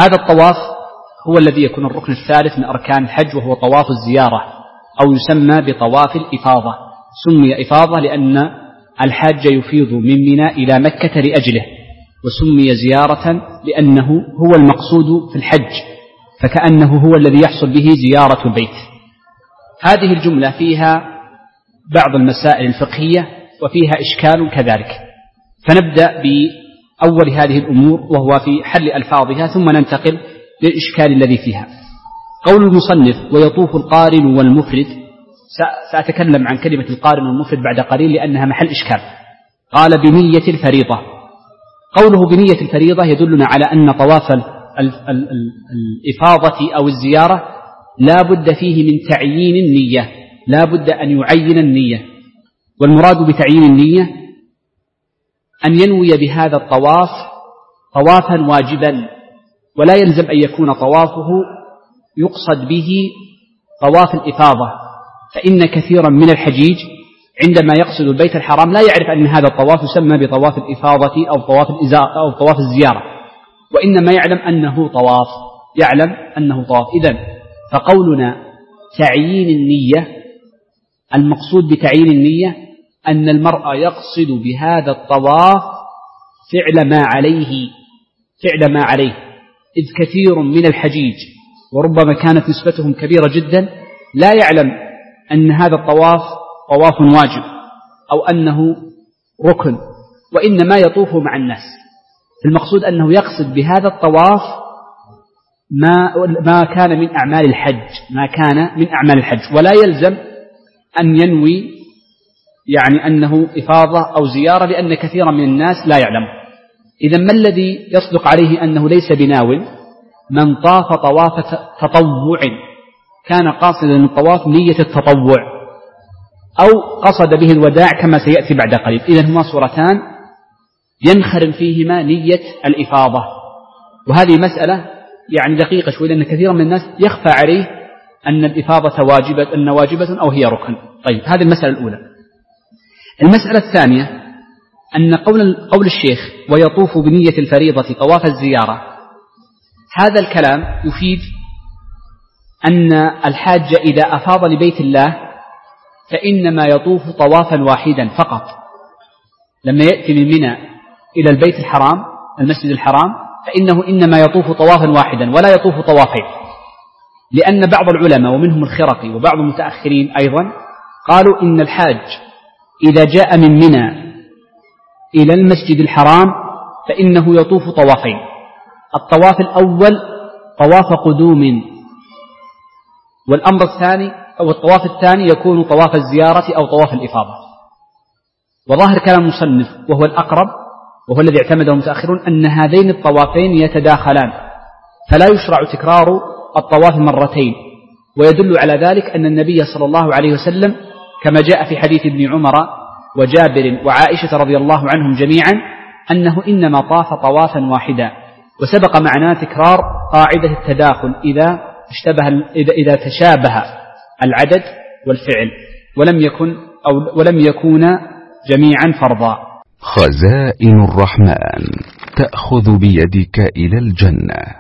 هذا الطواف هو الذي يكون الركن الثالث من أركان الحج، وهو طواف الزيارة أو يسمى بطواف الإفاضة. سمي إفاضة لأن الحاج يفيض من منى إلى مكة لأجله، وسمي زيارة لأنه هو المقصود في الحج، فكأنه هو الذي يحصل به زيارة البيت. هذه الجملة فيها بعض المسائل الفقهية وفيها إشكال كذلك، فنبدأ بأول هذه الأمور وهو في حل ألفاظها، ثم ننتقل للإشكال الذي فيها. قول المصنف ويطوف القارن والمفرد، سأتكلم عن كلمة القارن والمفرد بعد قليل لأنها محل إشكال. قال بنية الفريضة. قوله بنية الفريضة يدلنا على أن طواف الإفاضة أو الزيارة لا بد فيه من تعيين النية، لا بد أن يعين النية. والمراد بتعيين النية أن ينوي بهذا الطواف طوافا واجبا، ولا يلزم أن يكون طوافه يقصد به طواف الإفاضة، فإن كثيرا من الحجيج عندما يقصد البيت الحرام لا يعرف أن هذا الطواف يسمى بطواف الإفاضة أو طواف الزيارة، وإنما يعلم أنه طواف، إذن فقولنا تعيين النية، المقصود بتعيين النية أن المرء يقصد بهذا الطواف فعل ما عليه، إذ كثير من الحجيج وربما كانت نسبتهم كبيرة جدا لا يعلم أن هذا الطواف طواف واجب أو أنه ركن، وإنما يطوف مع الناس. المقصود أنه يقصد بهذا الطواف ما كان من أعمال الحج، ولا يلزم أن ينوي أنه إفاضة أو زيارة، لأن كثيرا من الناس لا يعلم. إذن ما الذي يصدق عليه أنه ليس بناول؟ من طاف طواف تطوع، كان قاصدا الطواف نية التطوع، أو قصد به الوداع كما سيأتي بعد قليل. إذن هما صورتان ينخرم فيهما نية الإفاضة، وهذه مسألة دقيقة شوي، لأن كثيرا من الناس يخفى عليه أن الإفاضة واجبة أو هي ركن. طيب، هذه المسألة الأولى. المسألة الثانية أن قول الشيخ ويطوف بنية الفريضة طواف الزيارة، هذا الكلام يفيد أن الحاج إذا أفاض لبيت الله فإنما يطوف طوافا واحدا فقط. لما يأتي من منى إلى البيت الحرام المسجد الحرام فإنه إنما يطوف طوافا واحدا ولا يطوف طوافين، لأن بعض العلماء ومنهم الخرقي وبعض المتأخرين أيضا قالوا إن الحاج إذا جاء من منى إلى المسجد الحرام فإنه يطوف طوافين. الطواف الأول طواف قدوم، والأمر الثاني أو الطواف الثاني يكون طواف الزيارة أو طواف الإفاضة. وظاهر كلام المصنف وهو الأقرب وهو الذي اعتمده المتأخرون أن هذين الطوافين يتداخلان، فلا يشرع تكرار الطواف مرتين. ويدل على ذلك أن النبي صلى الله عليه وسلم كما جاء في حديث ابن عمر وجابر وعائشة رضي الله عنهم جميعا أنه إنما طاف طوافا واحدا. وسبق معنا تكرار قاعدة التداخل إذا تشابه العدد والفعل ولم يكون جميعا فرضا. خزائن الرحمن تأخذ بيدك إلى الجنة.